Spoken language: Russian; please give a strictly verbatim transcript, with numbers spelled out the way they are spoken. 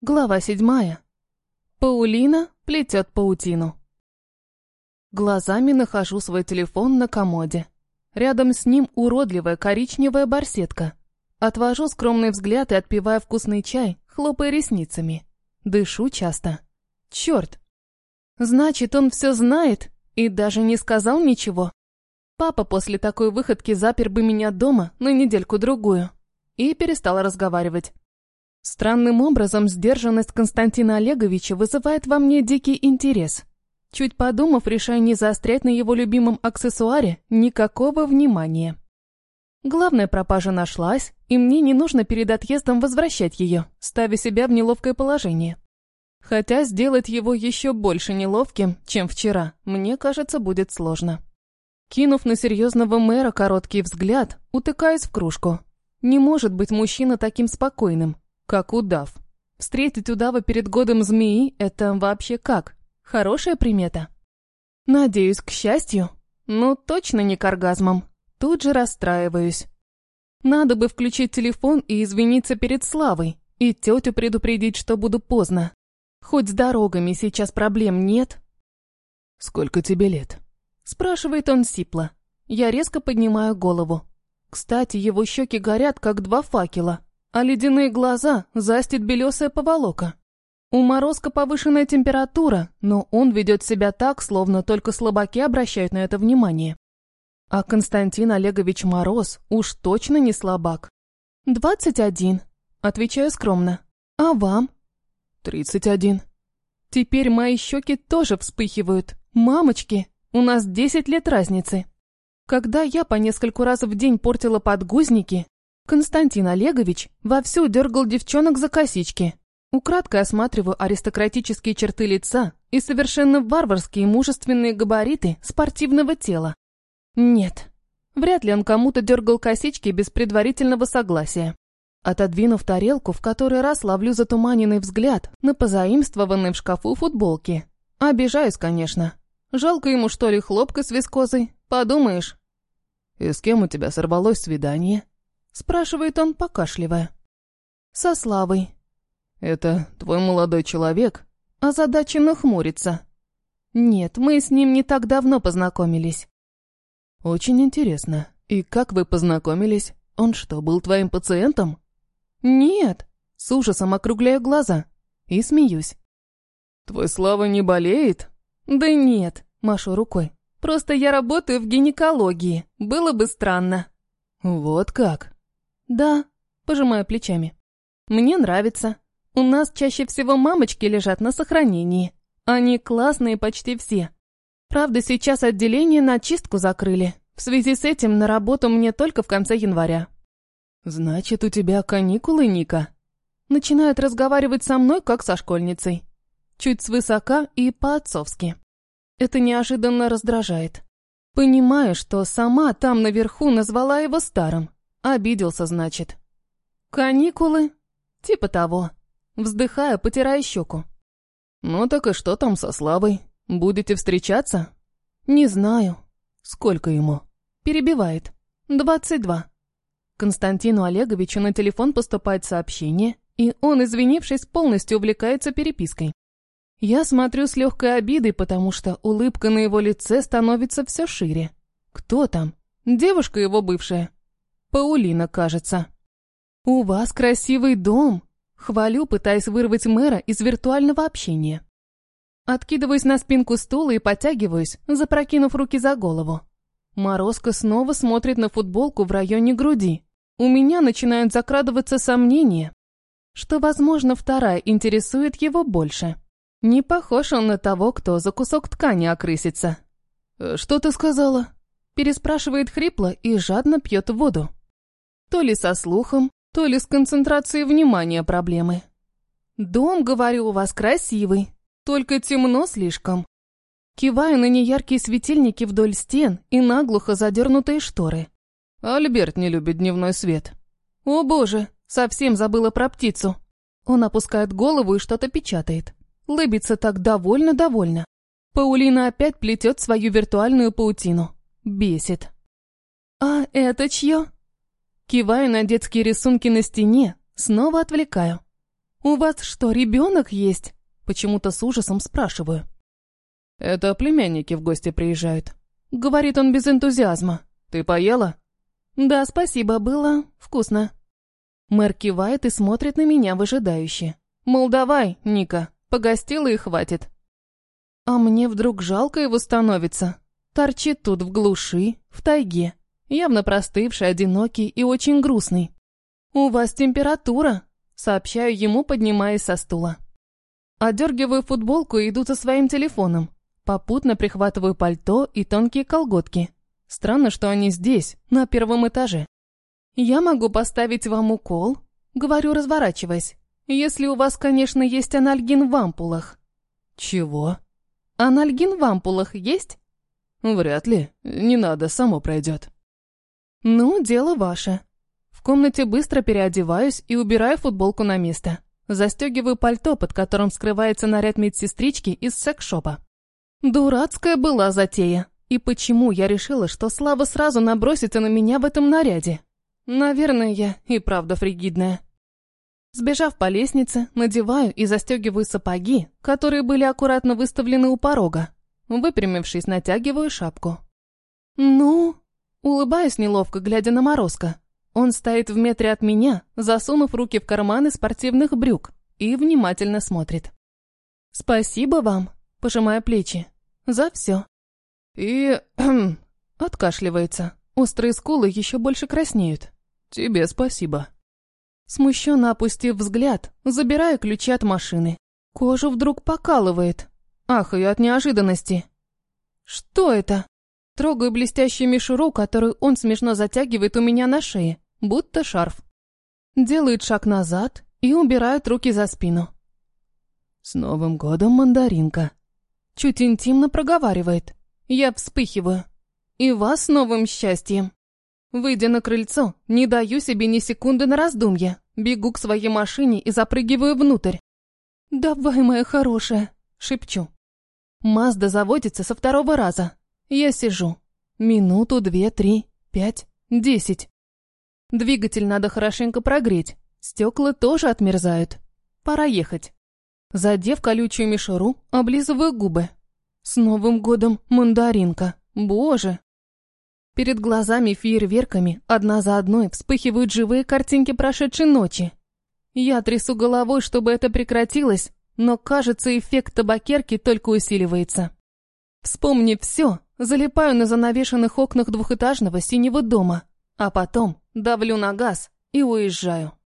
Глава седьмая. Паулина плетет паутину. Глазами нахожу свой телефон на комоде. Рядом с ним уродливая коричневая барсетка. Отвожу скромный взгляд и отпиваю вкусный чай, хлопая ресницами. Дышу часто. Черт! Значит, он все знает и даже не сказал ничего. Папа после такой выходки запер бы меня дома на недельку-другую. И перестал разговаривать. Странным образом сдержанность Константина Олеговича вызывает во мне дикий интерес. Чуть подумав, решаю не заострять на его любимом аксессуаре никакого внимания. Главная пропажа нашлась, и мне не нужно перед отъездом возвращать ее, ставя себя в неловкое положение. Хотя сделать его еще больше неловким, чем вчера, мне кажется, будет сложно. Кинув на серьезного мэра короткий взгляд, утыкаюсь в кружку. Не может быть мужчина таким спокойным, как удав. Встретить удава перед годом змеи – это вообще как? Хорошая примета? Надеюсь, к счастью. Но точно не к оргазмам. Тут же расстраиваюсь. Надо бы включить телефон и извиниться перед Славой, и тетю предупредить, что буду поздно. Хоть с дорогами сейчас проблем нет. «Сколько тебе лет?» – спрашивает он сипло. Я резко поднимаю голову. Кстати, его щеки горят, как два факела. А ледяные глаза застит белесая поволока. У Морозка повышенная температура, но он ведет себя так, словно только слабаки обращают на это внимание. А Константин Олегович Мороз уж точно не слабак. «Двадцать один», — отвечаю скромно. «А вам?» «Тридцать один». Теперь мои щеки тоже вспыхивают. «Мамочки, у нас десять лет разницы». Когда я по нескольку раз в день портила подгузники, Константин Олегович вовсю дергал девчонок за косички. Украдкой осматриваю аристократические черты лица и совершенно варварские мужественные габариты спортивного тела. Нет, вряд ли он кому-то дергал косички без предварительного согласия. Отодвинув тарелку, в который раз ловлю затуманенный взгляд на позаимствованной в шкафу футболки. Обижаюсь, конечно. Жалко ему, что ли, хлопка с вискозой? Подумаешь. «И с кем у тебя сорвалось свидание?» — спрашивает он, покашливая. «Со Славой». «Это твой молодой человек?» Озадаченно хмурится. «Нет, мы с ним не так давно познакомились». «Очень интересно. И как вы познакомились? Он что, был твоим пациентом?» «Нет», — с ужасом округляю глаза и смеюсь. «Твой Слава не болеет?» «Да нет», — машу рукой. «Просто я работаю в гинекологии. Было бы странно». «Вот как?» «Да», — пожимаю плечами. «Мне нравится. У нас чаще всего мамочки лежат на сохранении. Они классные почти все. Правда, сейчас отделение на чистку закрыли. В связи с этим на работу мне только в конце января». «Значит, у тебя каникулы, Ника?» Начинает разговаривать со мной, как со школьницей. Чуть свысока и по-отцовски. Это неожиданно раздражает. Понимаю, что сама там наверху назвала его старым. Обиделся, значит. «Каникулы?» Типа того. Вздыхая, потирая щеку. «Ну так и что там со Славой? Будете встречаться?» «Не знаю». «Сколько ему?» Перебивает. «Двадцать два». Константину Олеговичу на телефон поступает сообщение, и он, извинившись, полностью увлекается перепиской. Я смотрю с легкой обидой, потому что улыбка на его лице становится все шире. Кто там? Девушка его бывшая. Паулина, кажется. «У вас красивый дом», — хвалю, пытаясь вырвать мэра из виртуального общения. Откидываюсь на спинку стула и подтягиваюсь, запрокинув руки за голову. Морозко снова смотрит на футболку в районе груди. У меня начинают закрадываться сомнения, что, возможно, вторая интересует его больше. Не похож он на того, кто за кусок ткани окрысится. «Что ты сказала?» Переспрашивает хрипло и жадно пьет воду. То ли со слухом, то ли с концентрацией внимания проблемы. «Дом, говорю, у вас красивый, только темно слишком». Киваю на неяркие светильники вдоль стен и наглухо задернутые шторы. «Альберт не любит дневной свет». «О боже, совсем забыла про птицу». Он опускает голову и что-то печатает. Лыбится так довольно-довольно. Паулина опять плетет свою виртуальную паутину. Бесит. «А это чье?» Киваю на детские рисунки на стене, снова отвлекаю. «У вас что, ребенок есть?» Почему-то с ужасом спрашиваю. «Это племянники в гости приезжают», — говорит он без энтузиазма. «Ты поела?» «Да, спасибо, было вкусно». Мэр кивает и смотрит на меня выжидающе. Мол, давай, Ника, погостила и хватит. А мне вдруг жалко его становится. Торчит тут в глуши, в тайге, явно простывший, одинокий и очень грустный. «У вас температура», — сообщаю ему, поднимаясь со стула. Одергиваю футболку и иду за своим телефоном. Попутно прихватываю пальто и тонкие колготки. Странно, что они здесь, на первом этаже. «Я могу поставить вам укол», — говорю, разворачиваясь. «Если у вас, конечно, есть анальгин в ампулах». «Чего?» «Анальгин в ампулах есть?» «Вряд ли. Не надо, само пройдет». «Ну, дело ваше». В комнате быстро переодеваюсь и убираю футболку на место. Застегиваю пальто, под которым скрывается наряд медсестрички из секс-шопа. Дурацкая была затея. И почему я решила, что Слава сразу набросится на меня в этом наряде? Наверное, я и правда фригидная. Сбежав по лестнице, надеваю и застегиваю сапоги, которые были аккуратно выставлены у порога. Выпрямившись, натягиваю шапку. «Ну?» Улыбаюсь неловко, глядя на Морозко. Он стоит в метре от меня, засунув руки в карманы спортивных брюк, и внимательно смотрит. «Спасибо вам», — пожимая плечи, — «за все». И... откашливается. Острые скулы еще больше краснеют. «Тебе спасибо». Смущенно опустив взгляд, забираю ключи от машины. Кожу вдруг покалывает. Ахаю от неожиданности. «Что это?» Трогаю блестящую мишуру, которую он смешно затягивает у меня на шее, будто шарф. Делает шаг назад и убирает руки за спину. «С Новым годом, мандаринка!» Чуть интимно проговаривает. Я вспыхиваю. «И вас с новым счастьем!» Выйдя на крыльцо, не даю себе ни секунды на раздумье. Бегу к своей машине и запрыгиваю внутрь. «Давай, моя хорошая!» — шепчу. Мазда заводится со второго раза. Я сижу. Минуту, две, три, пять, десять. Двигатель надо хорошенько прогреть. Стекла тоже отмерзают. Пора ехать. Задев колючую мишуру, облизываю губы. С Новым годом, мандаринка! Боже! Перед глазами фейерверками одна за одной вспыхивают живые картинки прошедшей ночи. Я трясу головой, чтобы это прекратилось, но, кажется, эффект табакерки только усиливается. Вспомнив все, залипаю на занавешенных окнах двухэтажного синего дома, а потом давлю на газ и уезжаю.